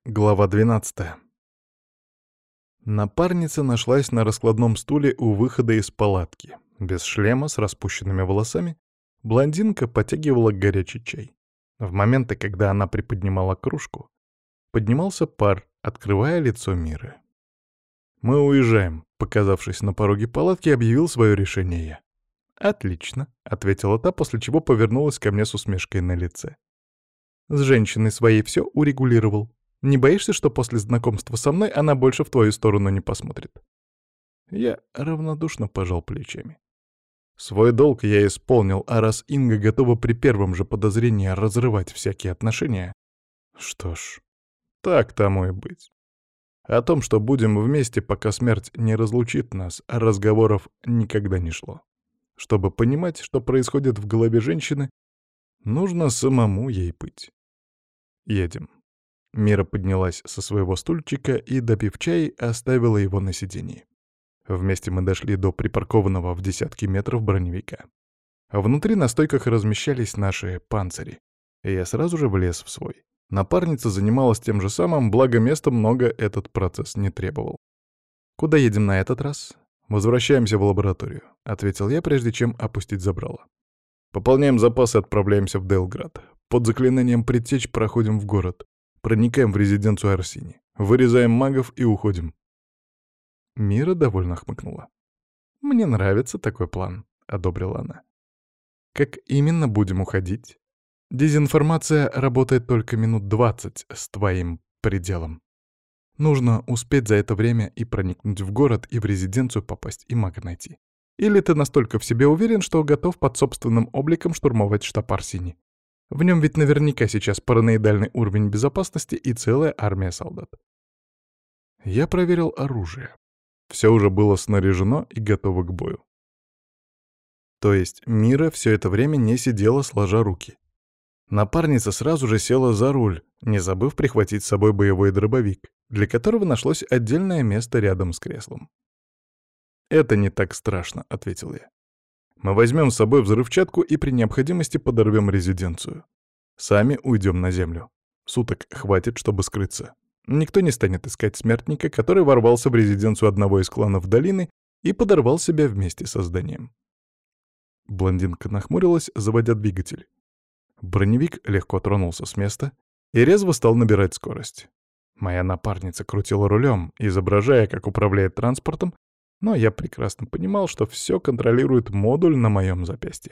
Глава 12. Напарница нашлась на раскладном стуле у выхода из палатки. Без шлема, с распущенными волосами, блондинка потягивала горячий чай. В моменты, когда она приподнимала кружку, поднимался пар, открывая лицо Миры. «Мы уезжаем», — показавшись на пороге палатки, объявил свое решение я. «Отлично», — ответила та, после чего повернулась ко мне с усмешкой на лице. «С женщиной своей все урегулировал. Не боишься, что после знакомства со мной она больше в твою сторону не посмотрит?» Я равнодушно пожал плечами. Свой долг я исполнил, а раз Инга готова при первом же подозрении разрывать всякие отношения, что ж, так тому и быть. О том, что будем вместе, пока смерть не разлучит нас, разговоров никогда не шло. Чтобы понимать, что происходит в голове женщины, нужно самому ей быть. Едем. Мира поднялась со своего стульчика и, допив чай, оставила его на сиденье. Вместе мы дошли до припаркованного в десятки метров броневика. Внутри на стойках размещались наши панцири, и я сразу же влез в свой. Напарница занималась тем же самым, благо места много этот процесс не требовал. «Куда едем на этот раз?» «Возвращаемся в лабораторию», — ответил я, прежде чем опустить забрало. «Пополняем запасы и отправляемся в Дейлград. Под заклинанием «Предтечь» проходим в город. Проникаем в резиденцию Арсини. Вырезаем магов и уходим». Мира довольно хмыкнула. «Мне нравится такой план», — одобрила она. «Как именно будем уходить? Дезинформация работает только минут 20 с твоим пределом. Нужно успеть за это время и проникнуть в город, и в резиденцию попасть, и мага найти. Или ты настолько в себе уверен, что готов под собственным обликом штурмовать штаб Арсини? В нем ведь наверняка сейчас параноидальный уровень безопасности и целая армия солдат». Я проверил оружие. Все уже было снаряжено и готово к бою. То есть Мира все это время не сидела сложа руки. Напарница сразу же села за руль, не забыв прихватить с собой боевой дробовик, для которого нашлось отдельное место рядом с креслом. «Это не так страшно», — ответил я. «Мы возьмем с собой взрывчатку и при необходимости подорвем резиденцию. Сами уйдем на землю. Суток хватит, чтобы скрыться. Никто не станет искать смертника, который ворвался в резиденцию одного из кланов долины и подорвал себя вместе со зданием». Блондинка нахмурилась, заводя двигатель. Броневик легко тронулся с места и резво стал набирать скорость. Моя напарница крутила рулем, изображая, как управляет транспортом, но я прекрасно понимал, что все контролирует модуль на моем запястье.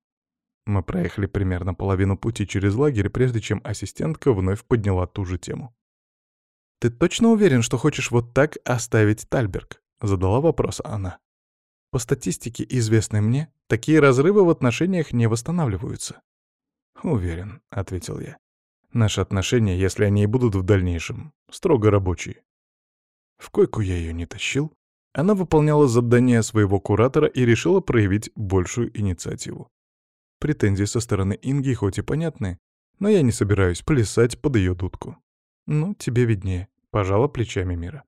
Мы проехали примерно половину пути через лагерь, прежде чем ассистентка вновь подняла ту же тему. «Ты точно уверен, что хочешь вот так оставить Тальберг?» — задала вопрос она. «По статистике, известной мне, такие разрывы в отношениях не восстанавливаются». «Уверен», — ответил я. «Наши отношения, если они и будут в дальнейшем, строго рабочие». В койку я ее не тащил. Она выполняла задание своего куратора и решила проявить большую инициативу. Претензии со стороны Инги хоть и понятны, но я не собираюсь плясать под ее дудку. «Ну, тебе виднее», — пожала плечами Мира.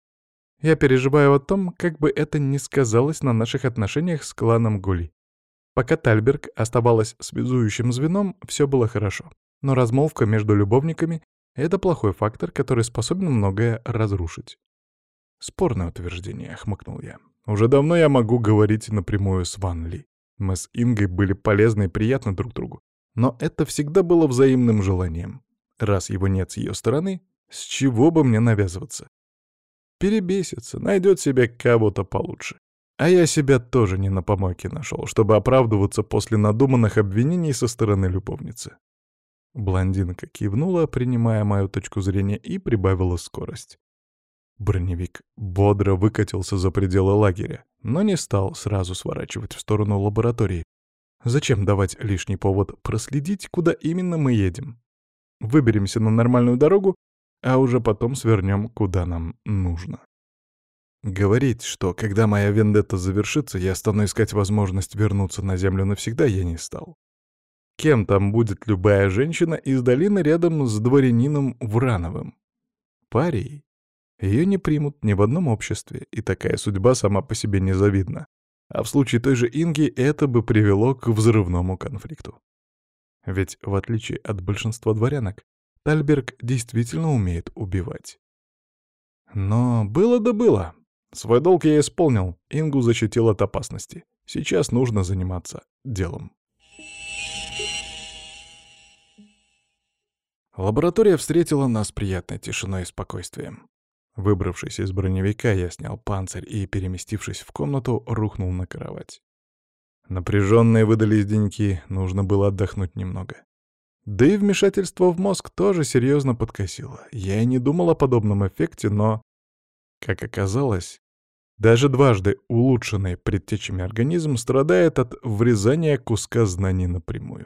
«Я переживаю о том, как бы это ни сказалось на наших отношениях с кланом Гули. Пока Тальберг оставалась связующим звеном, все было хорошо. Но размолвка между любовниками — это плохой фактор, который способен многое разрушить». «Спорное утверждение», — хмыкнул я. «Уже давно я могу говорить напрямую с Ван Ли. Мы с Ингой были полезны и приятны друг другу. Но это всегда было взаимным желанием. Раз его нет с ее стороны, с чего бы мне навязываться? Перебесится, найдет себе кого-то получше. А я себя тоже не на помойке нашел, чтобы оправдываться после надуманных обвинений со стороны любовницы». Блондинка кивнула, принимая мою точку зрения, и прибавила скорость. Броневик бодро выкатился за пределы лагеря, но не стал сразу сворачивать в сторону лаборатории. Зачем давать лишний повод проследить, куда именно мы едем? Выберемся на нормальную дорогу, а уже потом свернем, куда нам нужно. Говорить, что когда моя вендетта завершится, я стану искать возможность вернуться на землю навсегда, я не стал. Кем там будет любая женщина из долины рядом с дворянином Врановым? Парией. Ее не примут ни в одном обществе, и такая судьба сама по себе незавидна. А в случае той же Инги это бы привело к взрывному конфликту. Ведь, в отличие от большинства дворянок, Тальберг действительно умеет убивать. Но было да было. Свой долг я исполнил, Ингу защитил от опасности. Сейчас нужно заниматься делом. Лаборатория встретила нас приятной тишиной и спокойствием. Выбравшись из броневика, я снял панцирь и, переместившись в комнату, рухнул на кровать. Напряженные выдались деньки, нужно было отдохнуть немного. Да и вмешательство в мозг тоже серьезно подкосило. Я и не думал о подобном эффекте, но, как оказалось, даже дважды улучшенный предтечами организм страдает от врезания куска знаний напрямую.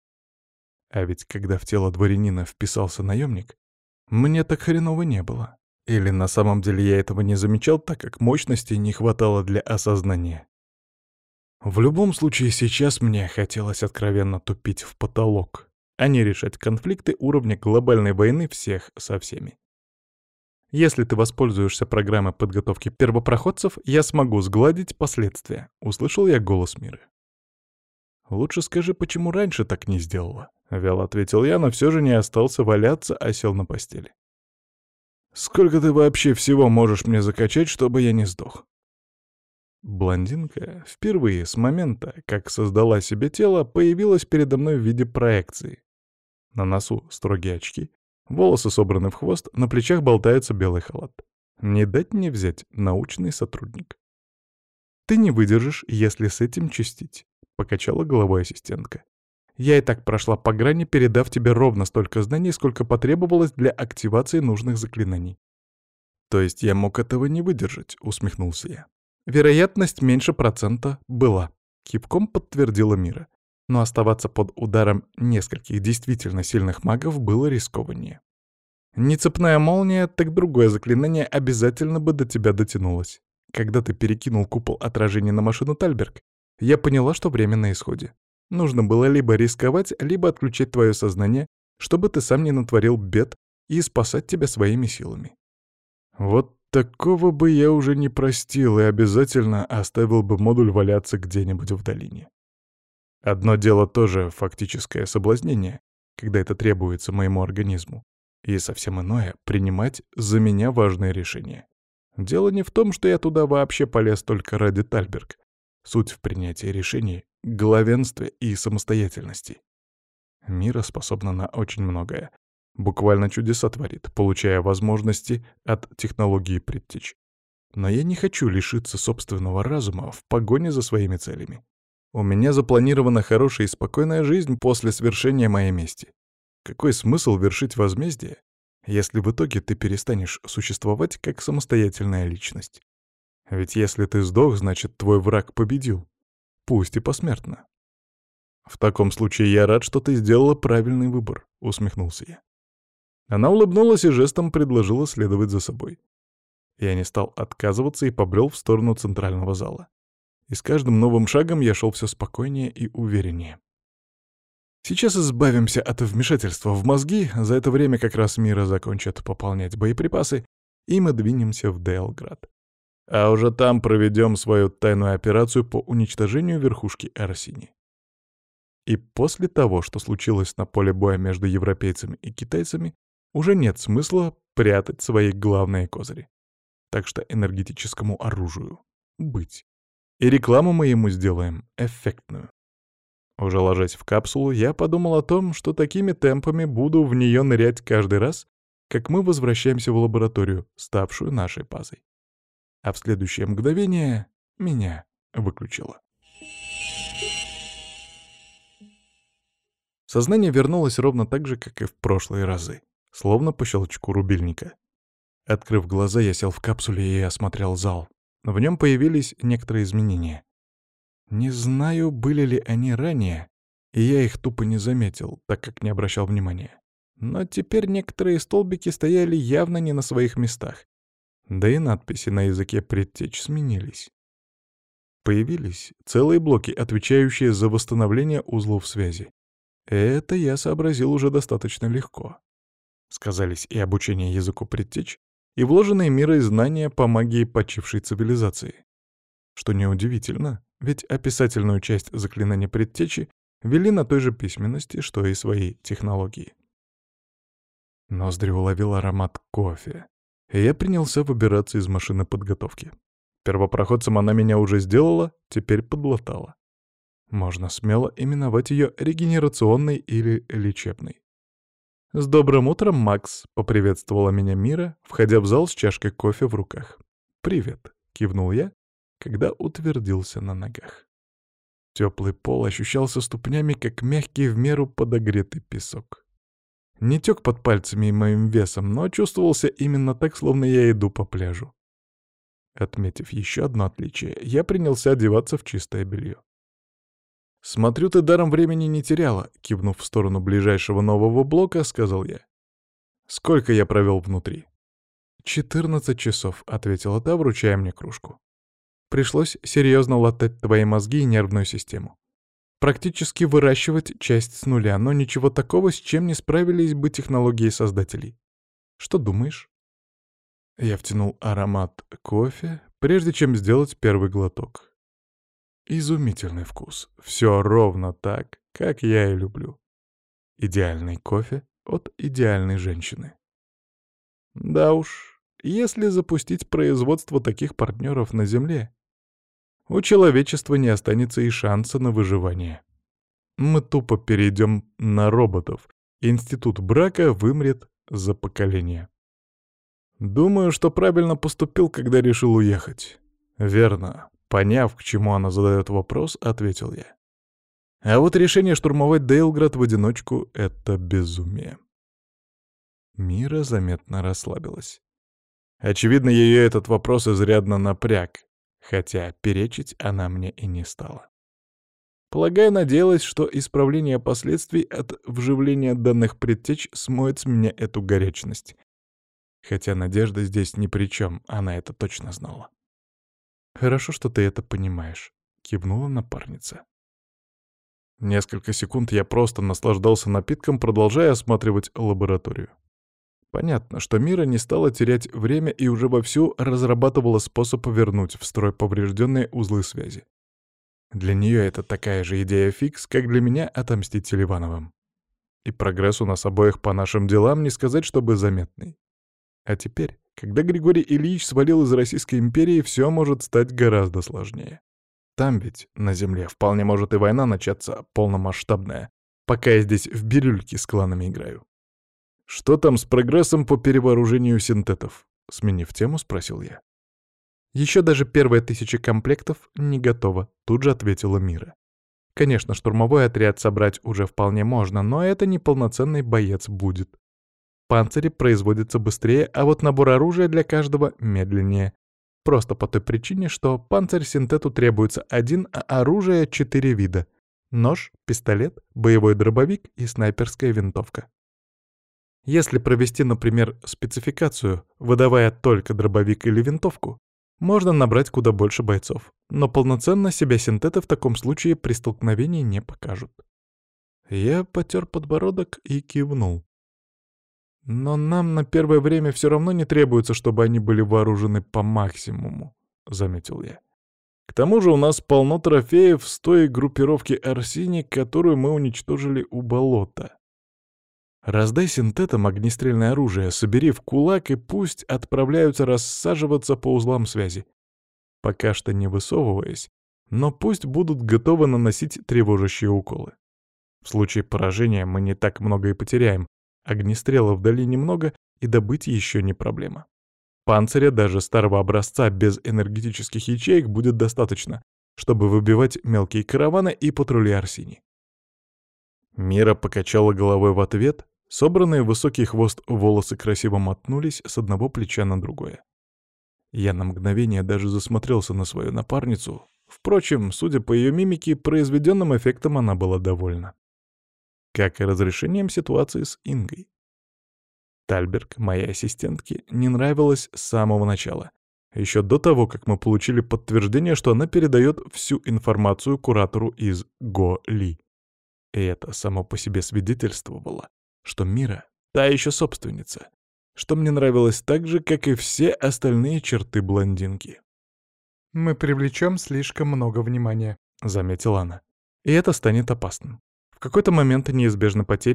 А ведь когда в тело дворянина вписался наемник, мне так хреново не было. Или на самом деле я этого не замечал, так как мощности не хватало для осознания. В любом случае, сейчас мне хотелось откровенно тупить в потолок, а не решать конфликты уровня глобальной войны всех со всеми. Если ты воспользуешься программой подготовки первопроходцев, я смогу сгладить последствия, — услышал я голос Миры. «Лучше скажи, почему раньше так не сделала?» — вяло ответил я, но все же не остался валяться, а сел на постели. «Сколько ты вообще всего можешь мне закачать, чтобы я не сдох?» Блондинка впервые с момента, как создала себе тело, появилась передо мной в виде проекции. На носу строгие очки, волосы собраны в хвост, на плечах болтается белый халат. Не дать не взять научный сотрудник. «Ты не выдержишь, если с этим чистить», — покачала головой ассистентка. «Я и так прошла по грани, передав тебе ровно столько знаний, сколько потребовалось для активации нужных заклинаний». «То есть я мог этого не выдержать?» — усмехнулся я. «Вероятность меньше процента была», — кивком подтвердила Мира. Но оставаться под ударом нескольких действительно сильных магов было рискованнее. Не цепная молния, так другое заклинание обязательно бы до тебя дотянулось. Когда ты перекинул купол отражения на машину Тальберг, я поняла, что время на исходе. Нужно было либо рисковать, либо отключать твое сознание, чтобы ты сам не натворил бед и спасать тебя своими силами. Вот такого бы я уже не простил и обязательно оставил бы модуль валяться где-нибудь в долине. Одно дело тоже фактическое соблазнение, когда это требуется моему организму, и совсем иное — принимать за меня важные решения. Дело не в том, что я туда вообще полез только ради Тальберг. Суть в принятии решений, главенстве и самостоятельности. Мира способна на очень многое. Буквально чудеса творит, получая возможности от технологии предтеч. Но я не хочу лишиться собственного разума в погоне за своими целями. У меня запланирована хорошая и спокойная жизнь после свершения моей мести. Какой смысл вершить возмездие, если в итоге ты перестанешь существовать как самостоятельная личность? Ведь если ты сдох, значит, твой враг победил. Пусть и посмертно. «В таком случае я рад, что ты сделала правильный выбор», — усмехнулся я. Она улыбнулась и жестом предложила следовать за собой. Я не стал отказываться и побрел в сторону центрального зала. И с каждым новым шагом я шел все спокойнее и увереннее. Сейчас избавимся от вмешательства в мозги, за это время как раз Мира закончит пополнять боеприпасы, и мы двинемся в Дейлград. А уже там проведем свою тайную операцию по уничтожению верхушки Арсини. И после того, что случилось на поле боя между европейцами и китайцами, уже нет смысла прятать свои главные козыри. Так что энергетическому оружию быть. И рекламу мы ему сделаем эффектную. Уже ложась в капсулу, я подумал о том, что такими темпами буду в нее нырять каждый раз, как мы возвращаемся в лабораторию, ставшую нашей базой. А в следующее мгновение меня выключило. Сознание вернулось ровно так же, как и в прошлые разы, словно по щелчку рубильника. Открыв глаза, я сел в капсуле и осмотрел зал. В нем появились некоторые изменения. Не знаю, были ли они ранее, и я их тупо не заметил, так как не обращал внимания. Но теперь некоторые столбики стояли явно не на своих местах. Да и надписи на языке предтеч сменились. Появились целые блоки, отвечающие за восстановление узлов связи. Это я сообразил уже достаточно легко. Сказались и обучение языку предтеч, и вложенные Мирой знания по магии почившей цивилизации. Что неудивительно, ведь описательную часть заклинания предтечи вели на той же письменности, что и свои технологии. Ноздри уловил аромат кофе, и я принялся выбираться из машины подготовки. Первопроходцем она меня уже сделала, теперь подлатала. Можно смело именовать ее регенерационной или лечебной. «С добрым утром, Макс!» — поприветствовала меня Мира, входя в зал с чашкой кофе в руках. «Привет!» — кивнул я, когда утвердился на ногах. Теплый пол ощущался ступнями, как мягкий в меру подогретый песок. Не тек под пальцами и моим весом, но чувствовался именно так, словно я иду по пляжу. Отметив еще одно отличие, я принялся одеваться в чистое белье. «Смотрю, ты даром времени не теряла», — кивнув в сторону ближайшего нового блока, сказал я. «Сколько я провел внутри?» 14 часов», — ответила та, вручая мне кружку. «Пришлось серьезно латать твои мозги и нервную систему. Практически выращивать часть с нуля, но ничего такого, с чем не справились бы технологии создателей. Что думаешь?» Я втянул аромат кофе, прежде чем сделать первый глоток. Изумительный вкус. Все ровно так, как я и люблю. Идеальный кофе от идеальной женщины. Да уж, если запустить производство таких партнеров на Земле, у человечества не останется и шанса на выживание. Мы тупо перейдем на роботов. Институт брака вымрет за поколение. Думаю, что правильно поступил, когда решил уехать. Верно. Поняв, к чему она задает вопрос, ответил я. А вот решение штурмовать Дейлград в одиночку — это безумие. Мира заметно расслабилась. Очевидно, ее этот вопрос изрядно напряг, хотя перечить она мне и не стала. Полагаю, надеялась, что исправление последствий от вживления данных предтеч смоет с меня эту горячность. Хотя надежда здесь ни при чем, она это точно знала. «Хорошо, что ты это понимаешь», — кивнула напарница. Несколько секунд я просто наслаждался напитком, продолжая осматривать лабораторию. Понятно, что Мира не стала терять время и уже вовсю разрабатывала способ вернуть в строй поврежденные узлы связи. Для нее это такая же идея фикс, как для меня отомстить Селивановым. И прогресс у нас обоих по нашим делам не сказать, чтобы заметный. А теперь, когда Григорий Ильич свалил из Российской империи, все может стать гораздо сложнее. Там ведь, на земле, вполне может и война начаться полномасштабная, пока я здесь в бирюльки с кланами играю. «Что там с прогрессом по перевооружению синтетов?» — сменив тему, спросил я. «Еще даже первая 1000 комплектов не готова», — тут же ответила Мира. «Конечно, штурмовой отряд собрать уже вполне можно, но это не полноценный боец будет. Панцири производятся быстрее, а вот набор оружия для каждого медленнее. Просто по той причине, что панцирь синтету требуется один, а оружие 4 вида. Нож, пистолет, боевой дробовик и снайперская винтовка. Если провести, например, спецификацию, выдавая только дробовик или винтовку, можно набрать куда больше бойцов, но полноценно себя синтеты в таком случае при столкновении не покажут». Я потер подбородок и кивнул. «Но нам на первое время все равно не требуется, чтобы они были вооружены по максимуму», — заметил я. «К тому же у нас полно трофеев с той группировки Арсини, которую мы уничтожили у болота. Раздай синтетам огнестрельное оружие, собери в кулак и пусть отправляются рассаживаться по узлам связи. Пока что не высовываясь, но пусть будут готовы наносить тревожащие уколы. В случае поражения мы не так много и потеряем. Огнестрела вдали немного, и добыть еще не проблема. Панциря даже старого образца без энергетических ячеек будет достаточно, чтобы выбивать мелкие караваны и патрули Арсини». Мира покачала головой в ответ, собранные в высокий хвост волосы красиво мотнулись с одного плеча на другое. Я на мгновение даже засмотрелся на свою напарницу. Впрочем, судя по ее мимике, произведенным эффектом она была довольна. Как и разрешением ситуации с Ингой. Тальберг, моей ассистентке, не нравилась с самого начала. Еще до того, как мы получили подтверждение, что она передает всю информацию куратору из Го-Ли. И это само по себе свидетельствовало, что Мира — та еще собственница, что мне нравилось так же, как и все остальные черты блондинки. «Мы привлечем слишком много внимания», — заметила она. «И это станет опасным. В какой-то момент неизбежны потери,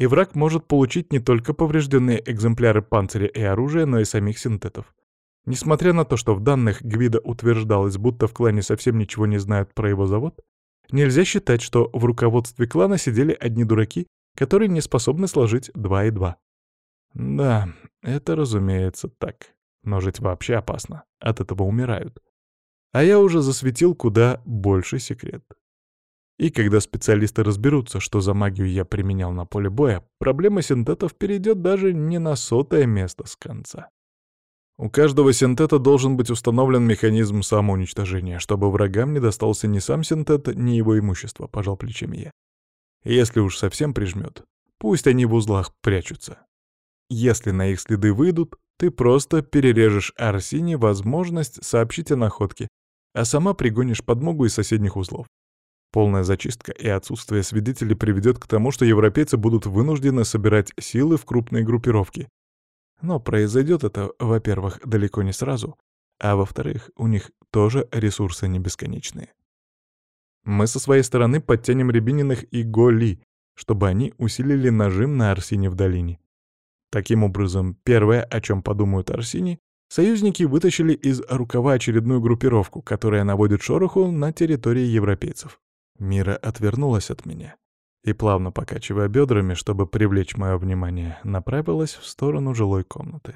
и враг может получить не только поврежденные экземпляры панциря и оружия, но и самих синтетов. Несмотря на то, что в данных Гвида утверждалось, будто в клане совсем ничего не знают про его завод, нельзя считать, что в руководстве клана сидели одни дураки, которые не способны сложить 2 и 2. Да, это, разумеется, так. Но жить вообще опасно. От этого умирают. А я уже засветил куда больше секрет. И когда специалисты разберутся, что за магию я применял на поле боя, проблема синтетов перейдет даже не на 100-е место с конца. У каждого синтета должен быть установлен механизм самоуничтожения, чтобы врагам не достался ни сам синтет, ни его имущество, пожал плечами я. Если уж совсем прижмет, пусть они в узлах прячутся. Если на их следы выйдут, ты просто перережешь Арсине возможность сообщить о находке, а сама пригонишь подмогу из соседних узлов. Полная зачистка и отсутствие свидетелей приведет к тому, что европейцы будут вынуждены собирать силы в крупные группировки. Но произойдет это, во-первых, далеко не сразу, а во-вторых, у них тоже ресурсы не бесконечные. Мы со своей стороны подтянем Рябининых и Голи, чтобы они усилили нажим на Арсине в долине. Таким образом, первое, о чем подумают Арсини, союзники вытащили из рукава очередную группировку, которая наводит шороху на территории европейцев. Мира отвернулась от меня и, плавно покачивая бедрами, чтобы привлечь мое внимание, направилась в сторону жилой комнаты.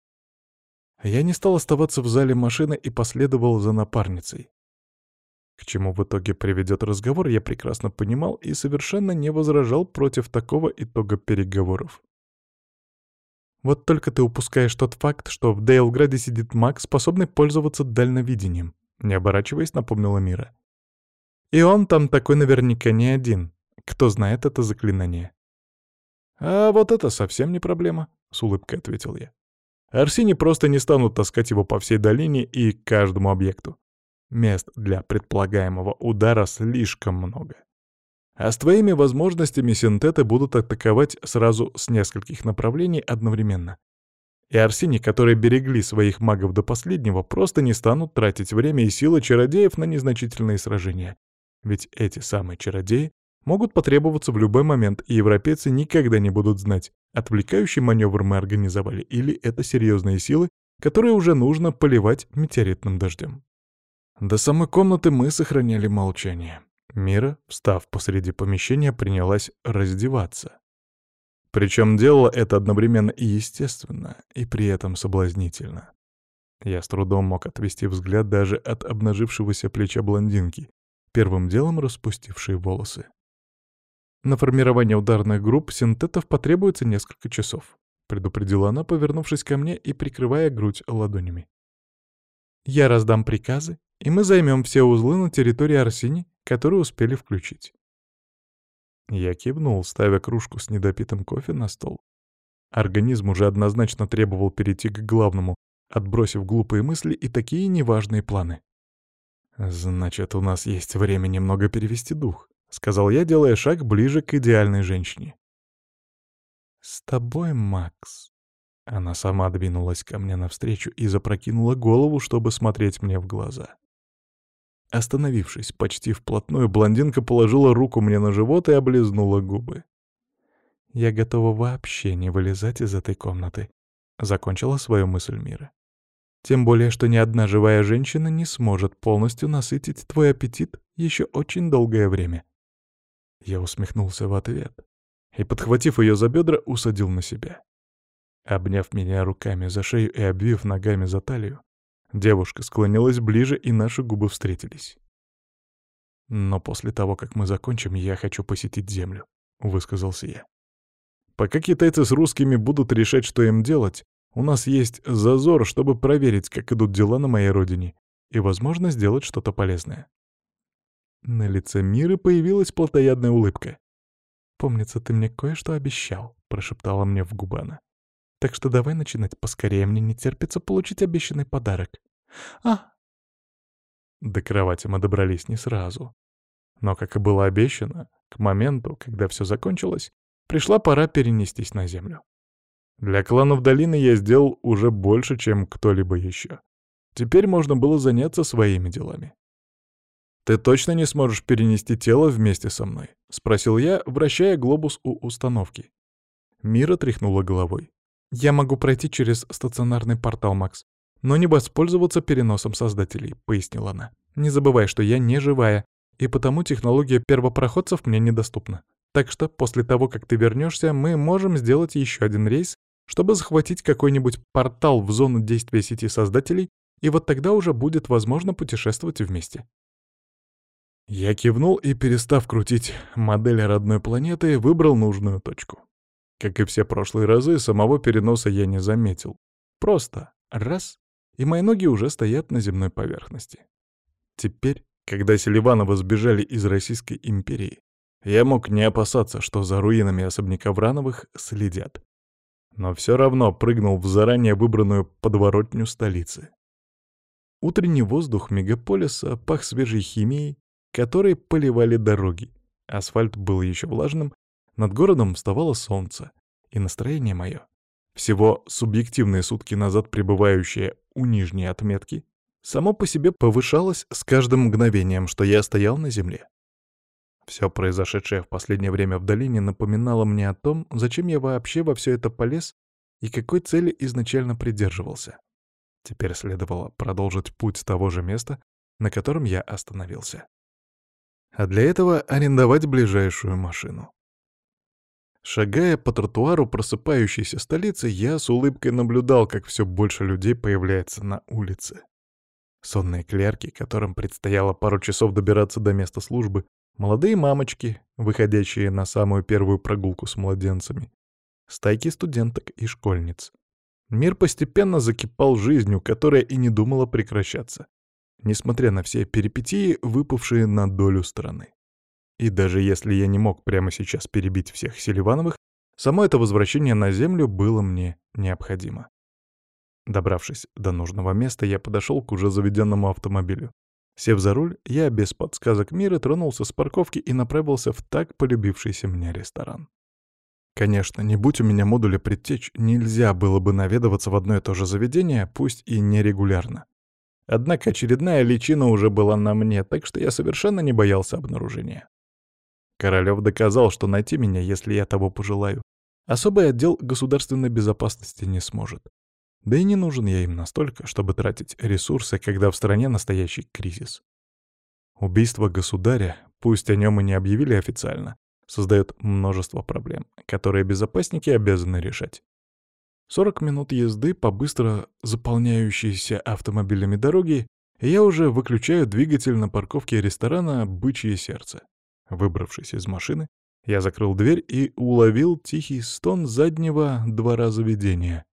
Я не стал оставаться в зале машины и последовал за напарницей. К чему в итоге приведет разговор, я прекрасно понимал и совершенно не возражал против такого итога переговоров. Вот только ты упускаешь тот факт, что в Дейлграде сидит маг, способный пользоваться дальновидением, не оборачиваясь, напомнила Мира. И он там такой наверняка не один, кто знает это заклинание. «А вот это совсем не проблема», — с улыбкой ответил я. «Арсини просто не станут таскать его по всей долине и каждому объекту. Мест для предполагаемого удара слишком много. А с твоими возможностями синтеты будут атаковать сразу с нескольких направлений одновременно. И Арсини, которые берегли своих магов до последнего, просто не станут тратить время и силы чародеев на незначительные сражения. Ведь эти самые чародеи могут потребоваться в любой момент, и европейцы никогда не будут знать, отвлекающий маневр мы организовали, или это серьезные силы, которые уже нужно поливать метеоритным дождем». До самой комнаты мы сохраняли молчание. Мира, встав посреди помещения, принялась раздеваться. Причем делала это одновременно и естественно, и при этом соблазнительно. Я с трудом мог отвести взгляд даже от обнажившегося плеча блондинки, первым делом распустившей волосы. «На формирование ударных групп синтетов потребуется несколько часов», — предупредила она, повернувшись ко мне и прикрывая грудь ладонями. «Я раздам приказы, и мы займем все узлы на территории Арсини, которые успели включить». Я кивнул, ставя кружку с недопитым кофе на стол. Организм уже однозначно требовал перейти к главному, отбросив глупые мысли и такие неважные планы. «Значит, у нас есть время немного перевести дух», — сказал я, делая шаг ближе к идеальной женщине. «С тобой, Макс». Она сама двинулась ко мне навстречу и запрокинула голову, чтобы смотреть мне в глаза. Остановившись почти вплотную, блондинка положила руку мне на живот и облизнула губы. «Я готова вообще не вылезать из этой комнаты», — закончила свою мысль Мира. «Тем более, что ни одна живая женщина не сможет полностью насытить твой аппетит еще очень долгое время». Я усмехнулся в ответ и, подхватив ее за бедра, усадил на себя. Обняв меня руками за шею и обвив ногами за талию, девушка склонилась ближе, и наши губы встретились. «Но после того, как мы закончим, я хочу посетить Землю», — высказался я. «Пока китайцы с русскими будут решать, что им делать, у нас есть зазор, чтобы проверить, как идут дела на моей родине, и, возможно, сделать что-то полезное». На лице Миры появилась плотоядная улыбка. «Помнится, ты мне кое-что обещал», — прошептала мне в губы она. «Так что давай начинать поскорее, мне не терпится получить обещанный подарок». «А!» До кровати мы добрались не сразу. Но, как и было обещано, к моменту, когда все закончилось, пришла пора перенестись на землю. Для кланов долины я сделал уже больше, чем кто-либо еще. Теперь можно было заняться своими делами. «Ты точно не сможешь перенести тело вместе со мной?» — спросил я, вращая глобус у установки. Мира тряхнула головой. «Я могу пройти через стационарный портал, Макс, но не воспользоваться переносом создателей», — пояснила она. «Не забывай, что я не живая, и потому технология первопроходцев мне недоступна. Так что после того, как ты вернешься, мы можем сделать еще один рейс, чтобы захватить какой-нибудь портал в зону действия сети создателей, и вот тогда уже будет возможно путешествовать вместе». Я кивнул и, перестав крутить модель родной планеты, выбрал нужную точку. Как и все прошлые разы, самого переноса я не заметил. Просто раз — и мои ноги уже стоят на земной поверхности. Теперь, когда Селивановы сбежали из Российской империи, я мог не опасаться, что за руинами особняка Врановых следят. Но все равно прыгнул в заранее выбранную подворотню столицы. Утренний воздух мегаполиса пах свежей химией, которой поливали дороги. Асфальт был еще влажным, над городом вставало солнце, и настроение мое, всего субъективные сутки назад пребывающее у нижней отметки, само по себе повышалось с каждым мгновением, что я стоял на земле. Все произошедшее в последнее время в долине напоминало мне о том, зачем я вообще во все это полез и какой цели изначально придерживался. Теперь следовало продолжить путь с того же места, на котором я остановился. А для этого арендовать ближайшую машину. Шагая по тротуару просыпающейся столицы, я с улыбкой наблюдал, как все больше людей появляется на улице. Сонные клерки, которым предстояло пару часов добираться до места службы, молодые мамочки, выходящие на самую первую прогулку с младенцами, стайки студенток и школьниц. Мир постепенно закипал жизнью, которая и не думала прекращаться, несмотря на все перипетии, выпавшие на долю страны. И даже если я не мог прямо сейчас перебить всех Селивановых, само это возвращение на Землю было мне необходимо. Добравшись до нужного места, я подошел к уже заведенному автомобилю. Сев за руль, я без подсказок Мира тронулся с парковки и направился в так полюбившийся мне ресторан. Конечно, не будь у меня модуля предтеч, нельзя было бы наведываться в одно и то же заведение, пусть и нерегулярно. Однако очередная личина уже была на мне, так что я совершенно не боялся обнаружения. Королёв доказал, что найти меня, если я того пожелаю, особый отдел государственной безопасности не сможет. Да и не нужен я им настолько, чтобы тратить ресурсы, когда в стране настоящий кризис. Убийство государя, пусть о нем и не объявили официально, создает множество проблем, которые безопасники обязаны решать. 40 минут езды по быстро заполняющейся автомобилями дороги, и я уже выключаю двигатель на парковке ресторана «Бычье сердце». Выбравшись из машины, я закрыл дверь и уловил тихий стон заднего двора заведения.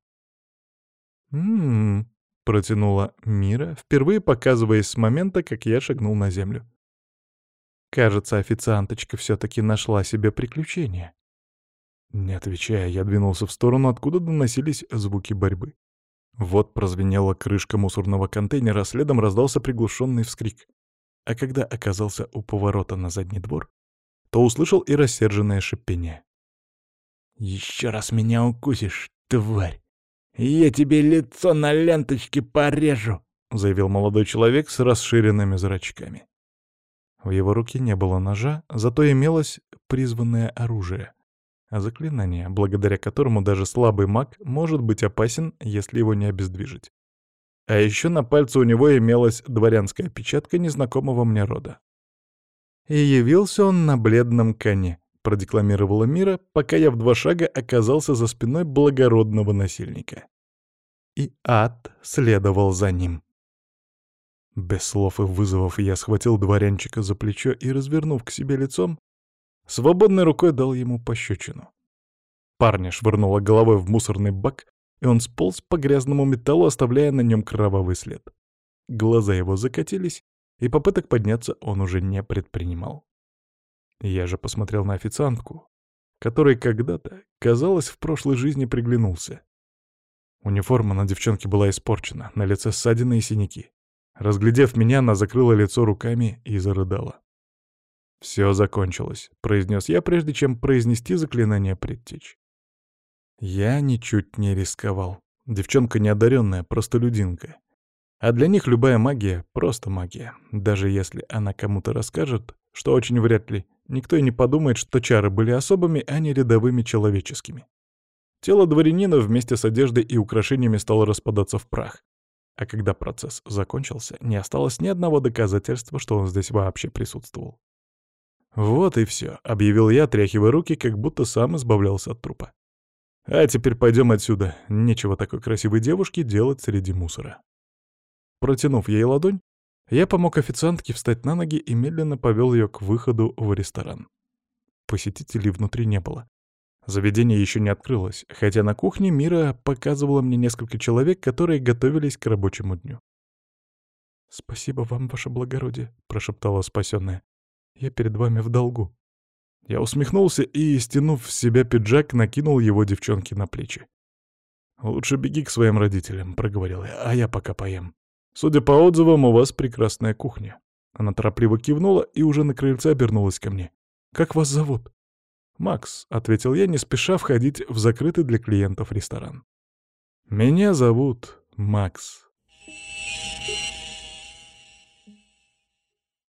«М-м-м», протянула Мира, впервые показываясь с момента, как я шагнул на землю. Кажется, официанточка все-таки нашла себе приключение. Не отвечая, я двинулся в сторону, откуда доносились звуки борьбы. Вот прозвенела крышка мусорного контейнера, следом раздался приглушенный вскрик. А когда оказался у поворота на задний двор, то услышал и рассерженное шипение. «Еще раз меня укусишь, тварь! Я тебе лицо на ленточке порежу!» — заявил молодой человек с расширенными зрачками. В его руке не было ножа, зато имелось призванное оружие, заклинание, благодаря которому даже слабый маг может быть опасен, если его не обездвижить. А еще на пальце у него имелась дворянская печатка незнакомого мне рода. «И явился он на бледном коне», — продекламировала Мира, пока я в 2 шага оказался за спиной благородного насильника. И ад следовал за ним. Без слов и вызовов я схватил дворянчика за плечо и, развернув к себе лицом, свободной рукой дал ему пощечину. Парня швырнуло головой в мусорный бак, и он сполз по грязному металлу, оставляя на нем кровавый след. Глаза его закатились, и попыток подняться он уже не предпринимал. Я же посмотрел на официантку, которой когда-то, казалось, в прошлой жизни приглянулся. Униформа на девчонке была испорчена, на лице ссадины и синяки. Разглядев меня, она закрыла лицо руками и зарыдала. «Все закончилось», — произнес я, прежде чем произнести заклинание предтеч. Я ничуть не рисковал. Девчонка неодаренная, простолюдинка. А для них любая магия — просто магия. Даже если она кому-то расскажет, что очень вряд ли, никто и не подумает, что чары были особыми, а не рядовыми человеческими. Тело дворянина вместе с одеждой и украшениями стало распадаться в прах. А когда процесс закончился, не осталось ни одного доказательства, что он здесь вообще присутствовал. «Вот и все», — объявил я, тряхивая руки, как будто сам избавлялся от трупа. «А теперь пойдем отсюда. Нечего такой красивой девушке делать среди мусора». Протянув ей ладонь, я помог официантке встать на ноги и медленно повел ее к выходу в ресторан. Посетителей внутри не было. Заведение еще не открылось, хотя на кухне Мира показывала мне несколько человек, которые готовились к рабочему дню. «Спасибо вам, ваше благородие», — прошептала спасенная. «Я перед вами в долгу». Я усмехнулся и, стянув с себя пиджак, накинул его девчонке на плечи. «Лучше беги к своим родителям», — проговорил я, — «а я пока поем. Судя по отзывам, у вас прекрасная кухня». Она торопливо кивнула и уже на крыльце обернулась ко мне. «Как вас зовут?» «Макс», — ответил я, не спеша входить в закрытый для клиентов ресторан. «Меня зовут Макс».